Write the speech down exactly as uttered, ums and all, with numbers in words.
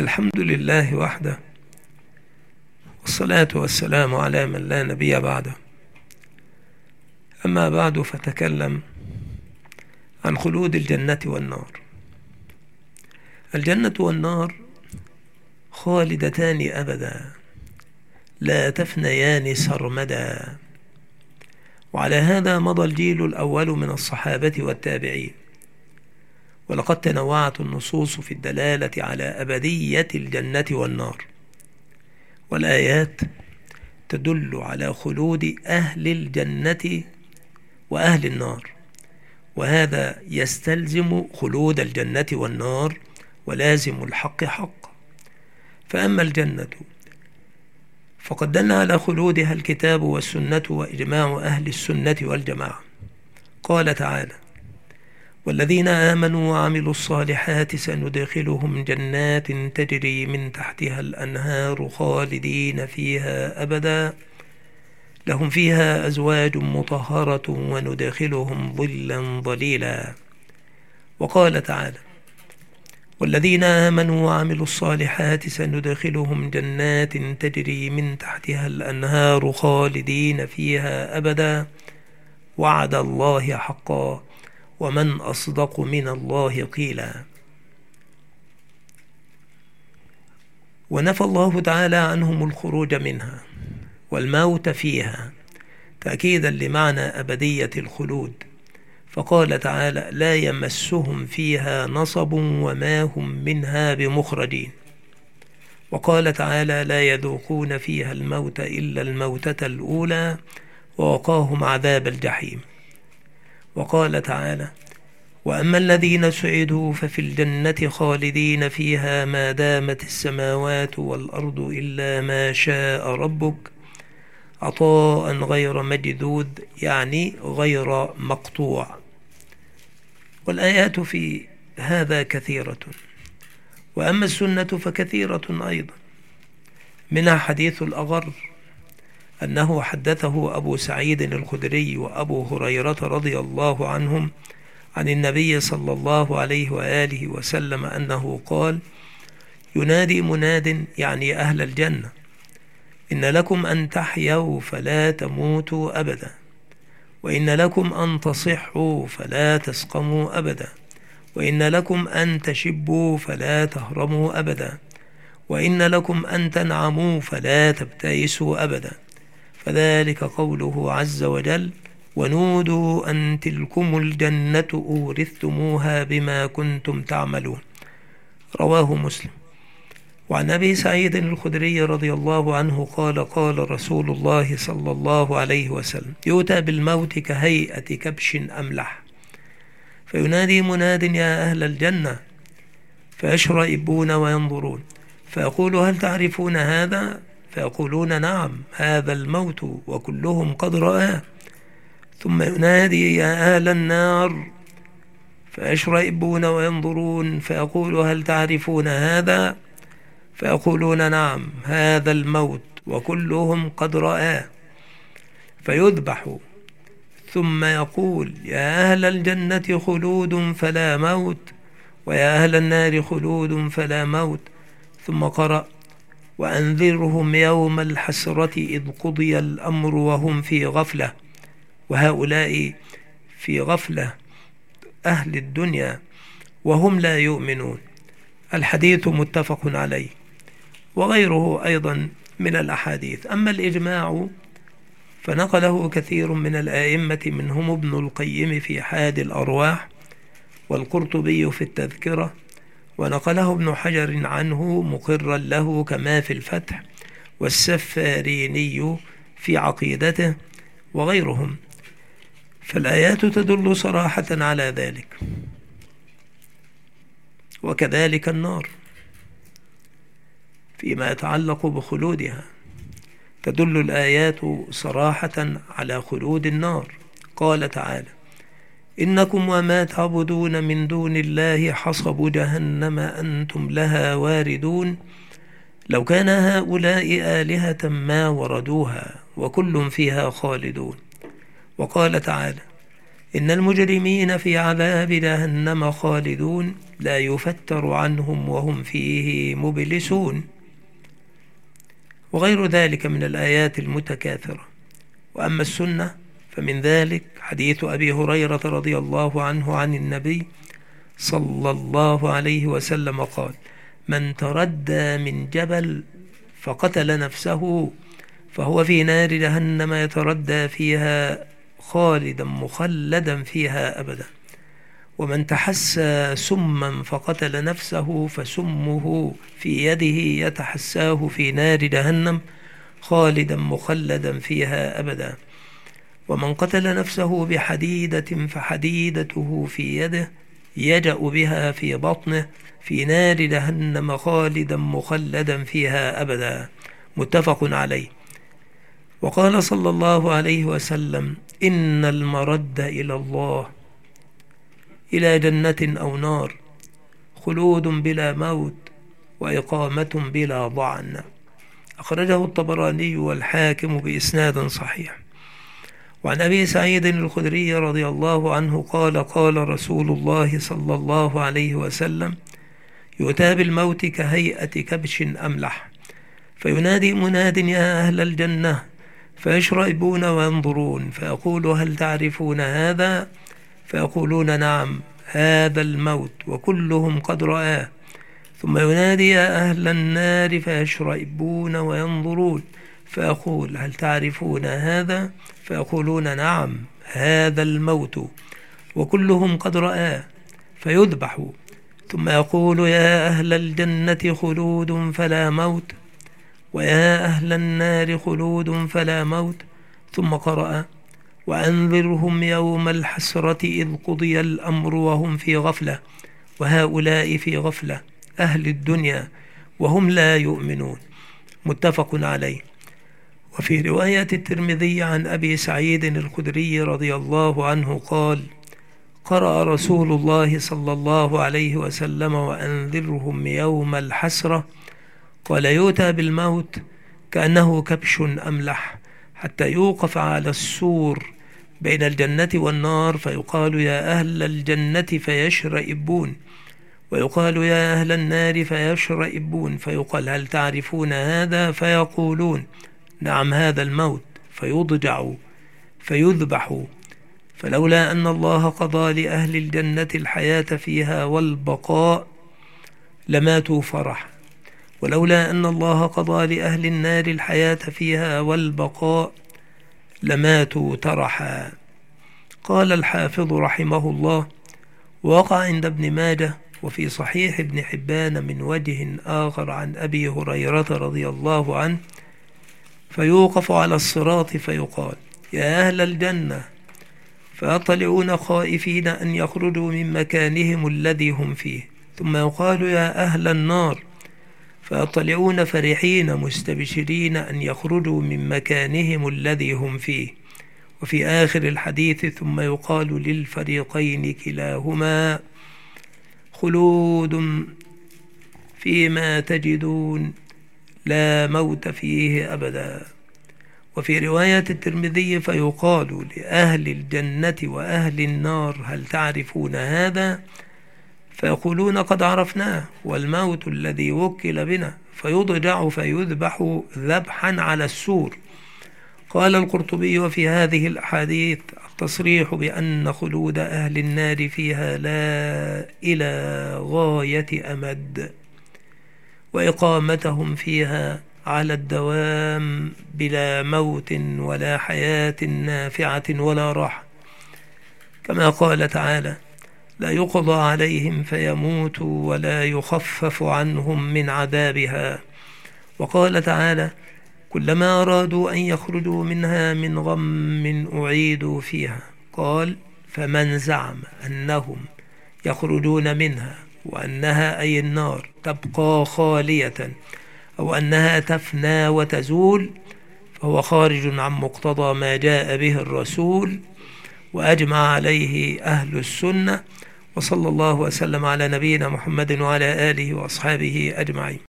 الحمد لله وحده، والصلاة والسلام على من لا نبي بعده. أما بعد، فتكلم عن خلود الجنة والنار. الجنة والنار خالدتان أبدا، لا تفنيان سرمدا. وعلى هذا مضى الجيل الأول من الصحابة والتابعين، ولقد تنوعت النصوص في الدلالة على أبدية الجنة والنار، والآيات تدل على خلود أهل الجنة وأهل النار، وهذا يستلزم خلود الجنة والنار، ولازم الحق حق. فأما الجنة فقد دل على خلودها الكتاب والسنة وإجماع أهل السنة والجماعة. قال تعالى: والذين آمنوا وعملوا الصالحات سندخلهم جنات تجري من تحتها الأنهار خالدين فيها أبدا، لهم فيها أزواج مطهرة وندخلهم ظلا ظليلا. وقال تعالى: والذين آمنوا وعملوا الصالحات سندخلهم جنات تجري من تحتها الأنهار خالدين فيها أبدا، وعد الله حقا، ومن أصدق من الله قيلا. ونفى الله تعالى عنهم الخروج منها والموت فيها تأكيدا لمعنى أبدية الخلود، فقال تعالى: لا يمسهم فيها نصب وما هم منها بمخرجين. وقال تعالى: لا يذوقون فيها الموت إلا الموتة الأولى، ووقاهم عذاب الجحيم. وقال تعالى: وأما الذين سعدوا ففي الجنة خالدين فيها ما دامت السماوات والأرض إلا ما شاء ربك عطاء غير مجذوذ، يعني غير مقطوع. والآيات في هذا كثيرة. وأما السنة فكثيرة أيضا، منها حديث الأغر أنه حدثه أبو سعيد الخدري وأبو هريرة رضي الله عنهم عن النبي صلى الله عليه وآله وسلم أنه قال: ينادي مناد، يعني أهل الجنة: إن لكم أن تحيوا فلا تموتوا أبدا، وإن لكم أن تصحوا فلا تسقموا أبدا، وإن لكم أن تشبوا فلا تهرموا أبدا، وإن لكم أن تنعموا فلا تبتئسوا أبدا. فذلك قوله عز وجل: ونودوا أن تلكم الجنة أورثتموها بما كنتم تعملون. رواه مسلم. وعن أبي سعيد الخدري رضي الله عنه قال: قال رسول الله صلى الله عليه وسلم: يؤتى بالموت كهيئة كبش أملح، فينادي مناد: يا أهل الجنة، فيشرئبون وينظرون، فيقول: هل تعرفون هذا؟ فيقولون: نعم، هذا الموت، وكلهم قد رآه. ثم ينادي: يا أهل النار، فيشرئبون وينظرون، فيقول: هل تعرفون هذا؟ فيقولون: نعم، هذا الموت، وكلهم قد رآه. فيذبح، ثم يقول: يا أهل الجنة خلود فلا موت، ويا أهل النار خلود فلا موت. ثم قرأ: وأنذرهم يوم الحسرة إذ قضي الأمر وهم في غفلة. وهؤلاء في غفلة أهل الدنيا وهم لا يؤمنون. الحديث متفق عليه، وغيره أيضا من الأحاديث. أما الإجماع فنقله كثير من الآئمة، منهم ابن القيم في حاد الأرواح، والقرطبي في التذكرة، ونقله ابن حجر عنه مقرا له كما في الفتح، والسفاريني في عقيدته، وغيرهم. فالآيات تدل صراحة على ذلك. وكذلك النار فيما يتعلق بخلودها، تدل الآيات صراحة على خلود النار. قال تعالى: إنكم وما تعبدون من دون الله حصب جهنم أنتم لها واردون، لو كان هؤلاء آلهة ما وردوها وكل فيها خالدون. وقال تعالى: إن المجرمين في عذاب جهنم خالدون لا يفتر عنهم وهم فيه مبلسون، وغير ذلك من الآيات المتكاثرة. وأما السنة فمن ذلك حديث أبي هريرة رضي الله عنه عن النبي صلى الله عليه وسلم قال: من تردى من جبل فقتل نفسه فهو في نار جهنم يتردى فيها خالدا مخلدا فيها أبدا. ومن تحسى سما فقتل نفسه فسمه في يده يتحساه في نار جهنم خالدا مخلدا فيها أبدا. ومن قتل نفسه بحديدة فحديدته في يده يجأ بها في بطنه في نار جهنم خالدا مخلدا فيها أبدا. متفق عليه. وقال صلى الله عليه وسلم: إن المرد إلى الله إلى جنة أو نار خلود بلا موت وإقامة بلا ضعن. أخرجه الطبراني والحاكم بإسناد صحيح. وعن أبي سعيد الخدري رضي الله عنه قال: قال رسول الله صلى الله عليه وسلم: يؤتى بالموت كهيئة كبش أملح فينادي مناد: يا أهل الجنة، فيشرئبون وينظرون فيقول: هل تعرفون هذا؟ فيقولون: نعم، هذا الموت، وكلهم قد رآه. ثم ينادي: يا أهل النار، فيشرئبون وينظرون فيقول: هل تعرفون هذا؟ فيقولون: نعم، هذا الموت، وكلهم قد رآه. فيذبح. ثم يقول: يا أهل الجنة خلود فلا موت، ويا أهل النار خلود فلا موت. ثم قرأ: وأنذرهم يوم الحسرة إذ قضي الأمر وهم في غفلة، وهؤلاء في غفلة أهل الدنيا وهم لا يؤمنون. متفق عليه. وفي رواية الترمذي عن أبي سعيد الخدري رضي الله عنه قال: قرأ رسول الله صلى الله عليه وسلم: وأنذرهم يوم الحسرة. قال: يؤتى بالموت كأنه كبش أملح حتى يوقف على السور بين الجنة والنار فيقال: يا أهل الجنة، فيشرئبون، ويقال: يا أهل النار، فيشرئبون، فيقال: هل تعرفون هذا؟ فيقولون: نعم، هذا الموت. فيضجع فيذبح. فلولا أن الله قضى لأهل الجنة الحياة فيها والبقاء لماتوا فرح، ولولا أن الله قضى لأهل النار الحياة فيها والبقاء لماتوا ترحا. قال الحافظ رحمه الله: وقع عند ابن ماجه وفي صحيح ابن حبان من وجه آخر عن أبي هريرة رضي الله عنه: فيوقف على الصراط فيقال: يا أهل الجنة، فيطلعون خائفين أن يخرجوا من مكانهم الذي هم فيه، ثم يقال: يا أهل النار، فيطلعون فرحين مستبشرين أن يخرجوا من مكانهم الذي هم فيه. وفي آخر الحديث: ثم يقال للفريقين كلاهما: خلود فيما تجدون لا موت فيه أبدا. وفي رواية الترمذي: فيقال لأهل الجنة وأهل النار: هل تعرفون هذا؟ فيقولون: قد عرفناه، والموت الذي وكل بنا. فيضجع فيذبح ذبحا على السور. قال القرطبي: وفي هذه الأحاديث التصريح بأن خلود أهل النار فيها لا إلى غاية أمد، وإقامتهم فيها على الدوام بلا موت ولا حياة نافعة ولا راحة، كما قال تعالى: لا يقضى عليهم فيموتوا ولا يخفف عنهم من عذابها. وقال تعالى: كلما أرادوا أن يخرجوا منها من غم أعيدوا فيها. قال: فمن زعم أنهم يخرجون منها وأنها أي النار تبقى خالية أو أنها تفنى وتزول فهو خارج عن مقتضى ما جاء به الرسول، وأجمع عليه أهل السنة. وصلى الله وسلم على نبينا محمد وعلى آله وأصحابه أجمعين.